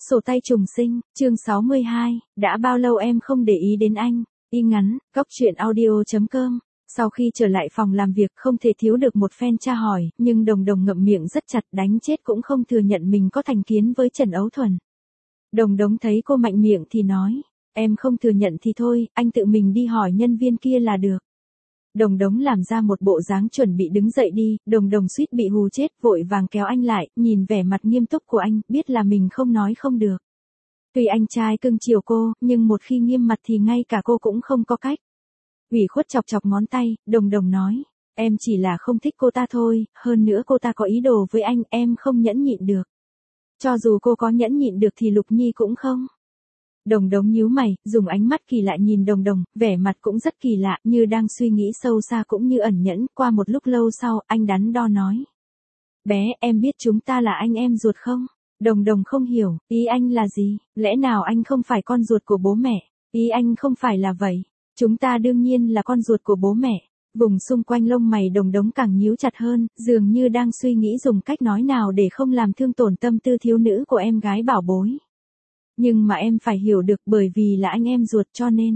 Sổ tay trùng sinh, chương 62, đã bao lâu em không để ý đến anh, y ngắn, góc truyện audio.com. Sau khi trở lại phòng làm việc không thể thiếu được một phen tra hỏi, nhưng Đồng Đồng ngậm miệng rất chặt, đánh chết cũng không thừa nhận mình có thành kiến với Trần Ấu Thuần. Đồng Đồng thấy cô mạnh miệng thì nói, em không thừa nhận thì thôi, anh tự mình đi hỏi nhân viên kia là được. Đồng Đồng làm ra một bộ dáng chuẩn bị đứng dậy đi, Đồng Đồng suýt bị hù chết, vội vàng kéo anh lại, nhìn vẻ mặt nghiêm túc của anh, biết là mình không nói không được. Tuy anh trai cưng chiều cô, nhưng một khi nghiêm mặt thì ngay cả cô cũng không có cách. Ủy khuất chọc chọc ngón tay, Đồng Đồng nói, em chỉ là không thích cô ta thôi, hơn nữa cô ta có ý đồ với anh, em không nhẫn nhịn được. Cho dù cô có nhẫn nhịn được thì Lục Nhi cũng không. Đồng Đồng nhíu mày, dùng ánh mắt kỳ lạ nhìn Đồng Đồng, vẻ mặt cũng rất kỳ lạ, như đang suy nghĩ sâu xa cũng như ẩn nhẫn. Qua một lúc lâu sau, anh đắn đo nói, bé, em biết chúng ta là anh em ruột không? Đồng Đồng không hiểu, ý anh là gì? Lẽ nào anh không phải con ruột của bố mẹ? Ý anh không phải là vậy. Chúng ta đương nhiên là con ruột của bố mẹ. Vùng xung quanh lông mày Đồng Đồng càng nhíu chặt hơn, dường như đang suy nghĩ dùng cách nói nào để không làm thương tổn tâm tư thiếu nữ của em gái bảo bối. Nhưng mà em phải hiểu được, bởi vì là anh em ruột cho nên.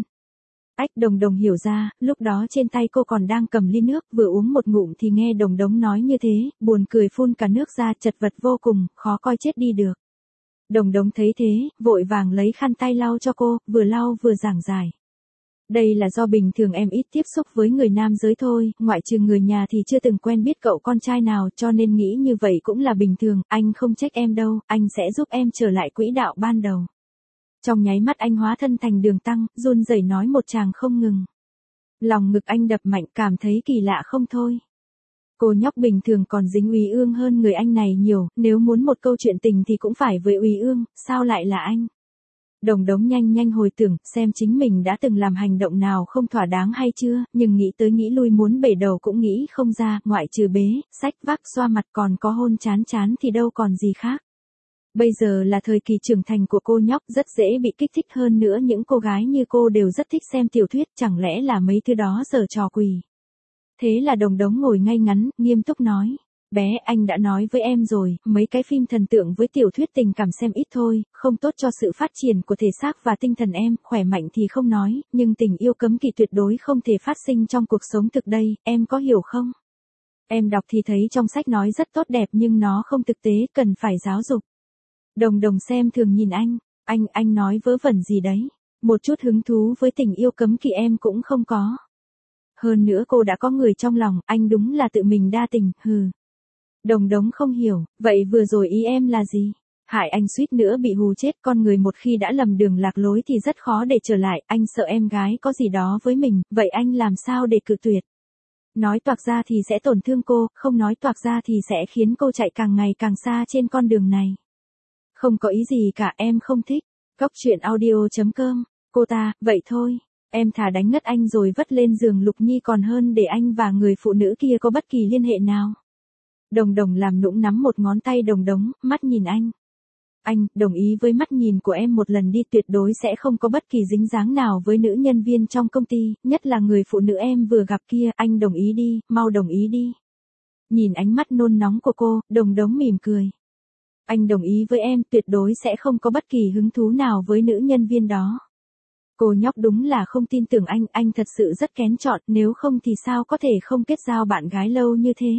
Đồng Đồng hiểu ra, lúc đó trên tay cô còn đang cầm ly nước, vừa uống một ngụm thì nghe Đồng Đồng nói như thế, buồn cười phun cả nước ra, chật vật vô cùng, khó coi chết đi được. Đồng Đồng thấy thế, vội vàng lấy khăn tay lau cho cô, vừa lau vừa giảng giải. Đây là do bình thường em ít tiếp xúc với người nam giới thôi, ngoại trừ người nhà thì chưa từng quen biết cậu con trai nào, cho nên nghĩ như vậy cũng là bình thường, anh không trách em đâu, anh sẽ giúp em trở lại quỹ đạo ban đầu. Trong nháy mắt anh hóa thân thành Đường Tăng, run rẩy nói một tràng không ngừng. Lòng ngực anh đập mạnh, cảm thấy kỳ lạ không thôi. Cô nhóc bình thường còn dính Úy Ương hơn người anh này nhiều, nếu muốn một câu chuyện tình thì cũng phải với Úy Ương, sao lại là anh? Đồng Đồng nhanh nhanh hồi tưởng, xem chính mình đã từng làm hành động nào không thỏa đáng hay chưa, nhưng nghĩ tới nghĩ lui muốn bể đầu cũng nghĩ không ra, ngoại trừ bế, xách vác xoa mặt còn có hôn chán chán thì đâu còn gì khác. Bây giờ là thời kỳ trưởng thành của cô nhóc, rất dễ bị kích thích, hơn nữa những cô gái như cô đều rất thích xem tiểu thuyết, chẳng lẽ là mấy thứ đó giở trò quỷ. Thế là Đồng Đồng ngồi ngay ngắn, nghiêm túc nói, bé, anh đã nói với em rồi, mấy cái phim thần tượng với tiểu thuyết tình cảm xem ít thôi, không tốt cho sự phát triển của thể xác và tinh thần em, khỏe mạnh thì không nói, nhưng tình yêu cấm kỵ tuyệt đối không thể phát sinh trong cuộc sống thực đây, em có hiểu không? Em đọc thì thấy trong sách nói rất tốt đẹp nhưng nó không thực tế, cần phải giáo dục. Đồng Đồng xem thường nhìn anh nói vớ vẩn gì đấy, một chút hứng thú với tình yêu cấm kỵ em cũng không có. Hơn nữa cô đã có người trong lòng, anh đúng là tự mình đa tình, hừ. Đồng Đồng không hiểu, vậy vừa rồi ý em là gì? Hại anh suýt nữa bị hù chết, con người một khi đã lầm đường lạc lối thì rất khó để trở lại, anh sợ em gái có gì đó với mình, vậy anh làm sao để cự tuyệt? Nói toạc ra thì sẽ tổn thương cô, không nói toạc ra thì sẽ khiến cô chạy càng ngày càng xa trên con đường này. Không có ý gì cả, em không thích. Góc truyện audio.com, cô ta, vậy thôi, em thà đánh ngất anh rồi vất lên giường Lục Nhi còn hơn để anh và người phụ nữ kia có bất kỳ liên hệ nào. Đồng Đồng làm nũng nắm một ngón tay Đồng Đồng, mắt nhìn anh. Anh, đồng ý với mắt nhìn của em một lần đi, tuyệt đối sẽ không có bất kỳ dính dáng nào với nữ nhân viên trong công ty, nhất là người phụ nữ em vừa gặp kia, anh đồng ý đi, mau đồng ý đi. Nhìn ánh mắt nôn nóng của cô, Đồng Đồng mỉm cười. Anh đồng ý với em, tuyệt đối sẽ không có bất kỳ hứng thú nào với nữ nhân viên đó. Cô nhóc đúng là không tin tưởng anh thật sự rất kén chọn, nếu không thì sao có thể không kết giao bạn gái lâu như thế.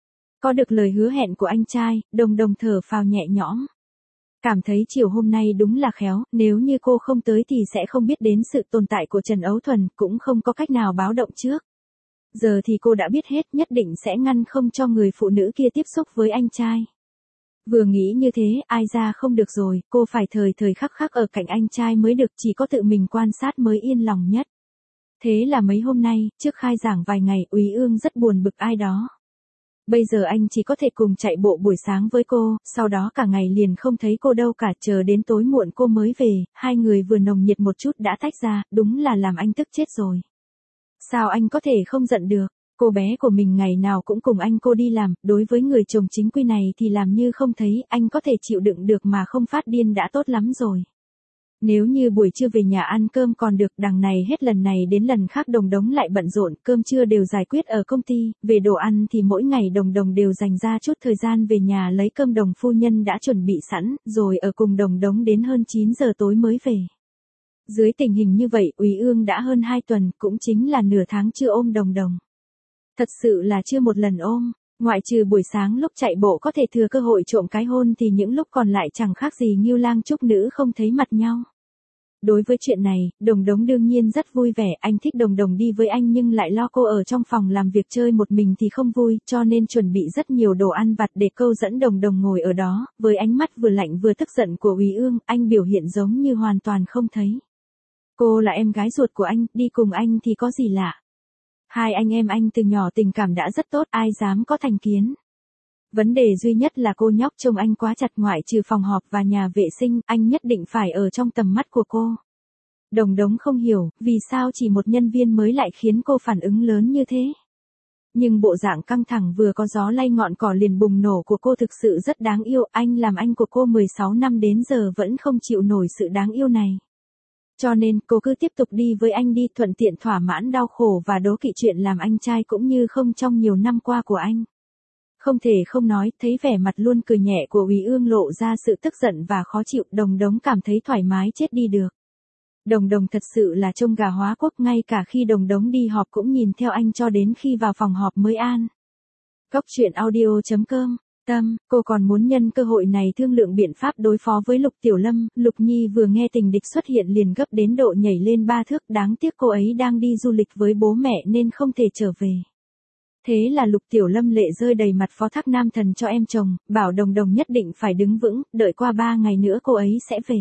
Có được lời hứa hẹn của anh trai, Đồng Đồng thở phào nhẹ nhõm. Cảm thấy chiều hôm nay đúng là khéo, nếu như cô không tới thì sẽ không biết đến sự tồn tại của Trần Ấu Thuần, cũng không có cách nào báo động trước. Giờ thì cô đã biết hết, nhất định sẽ ngăn không cho người phụ nữ kia tiếp xúc với anh trai. Vừa nghĩ như thế, ai ra không được rồi, cô phải thời thời khắc khắc ở cạnh anh trai mới được, chỉ có tự mình quan sát mới yên lòng nhất. Thế là mấy hôm nay, trước khai giảng vài ngày, Úy Ương rất buồn bực ai đó. Bây giờ anh chỉ có thể cùng chạy bộ buổi sáng với cô, sau đó cả ngày liền không thấy cô đâu cả, chờ đến tối muộn cô mới về, hai người vừa nồng nhiệt một chút đã tách ra, đúng là làm anh tức chết rồi. Sao anh có thể không giận được? Cô bé của mình ngày nào cũng cùng anh cô đi làm, đối với người chồng chính quy này thì làm như không thấy, anh có thể chịu đựng được mà không phát điên đã tốt lắm rồi. Nếu như buổi trưa về nhà ăn cơm còn được, đằng này hết lần này đến lần khác Đồng Đống lại bận rộn, cơm trưa đều giải quyết ở công ty, về đồ ăn thì mỗi ngày Đồng Đồng đều dành ra chút thời gian về nhà lấy cơm Đồng phu nhân đã chuẩn bị sẵn, rồi ở cùng Đồng Đống đến hơn 9 giờ tối mới về. Dưới tình hình như vậy, Úy Ương đã hơn 2 tuần, cũng chính là nửa tháng chưa ôm Đồng Đồng. Thật sự là chưa một lần ôm. Ngoại trừ buổi sáng lúc chạy bộ có thể thừa cơ hội trộm cái hôn thì những lúc còn lại chẳng khác gì Ngưu Lang Trúc Nữ không thấy mặt nhau. Đối với chuyện này, Đồng Đống đương nhiên rất vui vẻ, anh thích Đồng Đồng đi với anh nhưng lại lo cô ở trong phòng làm việc chơi một mình thì không vui, cho nên chuẩn bị rất nhiều đồ ăn vặt để câu dẫn Đồng Đồng ngồi ở đó, với ánh mắt vừa lạnh vừa tức giận của Úy Ương, anh biểu hiện giống như hoàn toàn không thấy. Cô là em gái ruột của anh, đi cùng anh thì có gì lạ. Hai anh em anh từ nhỏ tình cảm đã rất tốt, ai dám có thành kiến. Vấn đề duy nhất là cô nhóc trông anh quá chặt, ngoại trừ phòng họp và nhà vệ sinh, anh nhất định phải ở trong tầm mắt của cô. Đồng Đống không hiểu, vì sao chỉ một nhân viên mới lại khiến cô phản ứng lớn như thế. Nhưng bộ dạng căng thẳng vừa có gió lay ngọn cỏ liền bùng nổ của cô thực sự rất đáng yêu, anh làm anh của cô 16 năm đến giờ vẫn không chịu nổi sự đáng yêu này. Cho nên, cô cứ tiếp tục đi với anh đi, thuận tiện thỏa mãn đau khổ và đố kỵ chuyện làm anh trai cũng như không trong nhiều năm qua của anh. Không thể không nói, thấy vẻ mặt luôn cười nhẹ của Úy Ương lộ ra sự tức giận và khó chịu, Đồng Đống cảm thấy thoải mái chết đi được. Đồng Đồng thật sự là trông gà hóa quốc, ngay cả khi Đồng Đống đi họp cũng nhìn theo anh cho đến khi vào phòng họp mới an. Góc truyện audio.com Tâm, cô còn muốn nhân cơ hội này thương lượng biện pháp đối phó với Lục Tiểu Lâm. Lục Nhi vừa nghe tình địch xuất hiện liền gấp đến độ nhảy lên 3 thước, đáng tiếc cô ấy đang đi du lịch với bố mẹ nên không thể trở về. Thế là Lục Tiểu Lâm lệ rơi đầy mặt phó thác nam thần cho em chồng, bảo Đồng Đồng nhất định phải đứng vững, đợi qua 3 ngày nữa cô ấy sẽ về.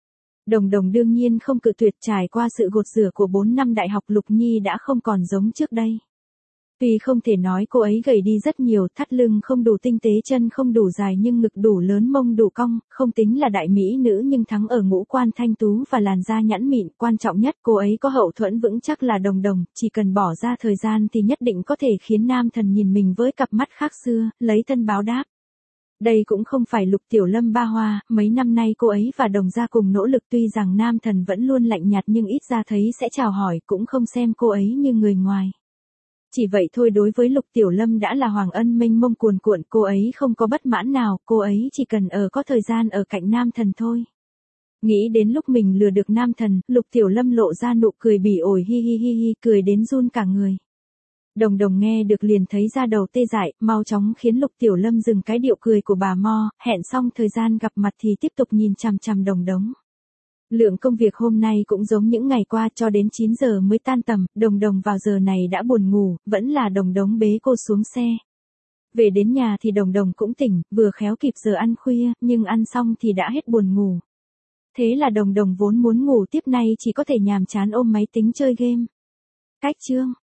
Đồng Đồng đương nhiên không cự tuyệt, trải qua sự gột rửa của 4 năm đại học Lục Nhi đã không còn giống trước đây. Tuy không thể nói cô ấy gầy đi rất nhiều, thắt lưng không đủ tinh tế, chân không đủ dài nhưng ngực đủ lớn, mông đủ cong, không tính là đại mỹ nữ nhưng thắng ở ngũ quan thanh tú và làn da nhẵn mịn, quan trọng nhất cô ấy có hậu thuẫn vững chắc là Đồng Đồng, chỉ cần bỏ ra thời gian thì nhất định có thể khiến nam thần nhìn mình với cặp mắt khác xưa, lấy thân báo đáp. Đây cũng không phải Lục Tiểu Lâm ba hoa, mấy năm nay cô ấy và Đồng gia cùng nỗ lực, tuy rằng nam thần vẫn luôn lạnh nhạt nhưng ít ra thấy sẽ chào hỏi, cũng không xem cô ấy như người ngoài. Chỉ vậy thôi, đối với Lục Tiểu Lâm đã là hoàng ân mênh mông cuồn cuộn, cô ấy không có bất mãn nào, cô ấy chỉ cần có thời gian ở cạnh nam thần thôi. Nghĩ đến lúc mình lừa được nam thần, Lục Tiểu Lâm lộ ra nụ cười bỉ ổi, hi hi hi hi, cười đến run cả người. Đồng Đồng nghe được liền thấy da đầu tê dại, mau chóng khiến Lục Tiểu Lâm dừng cái điệu cười của bà Mo, hẹn xong thời gian gặp mặt thì tiếp tục nhìn chằm chằm Đồng Đống. Lượng công việc hôm nay cũng giống những ngày qua, cho đến 9 giờ mới tan tầm, Đồng Đồng vào giờ này đã buồn ngủ, vẫn là Đồng Đống bế cô xuống xe. Về đến nhà thì Đồng Đồng cũng tỉnh, vừa khéo kịp giờ ăn khuya, nhưng ăn xong thì đã hết buồn ngủ. Thế là Đồng Đồng vốn muốn ngủ tiếp nay chỉ có thể nhàm chán ôm máy tính chơi game. Cách chương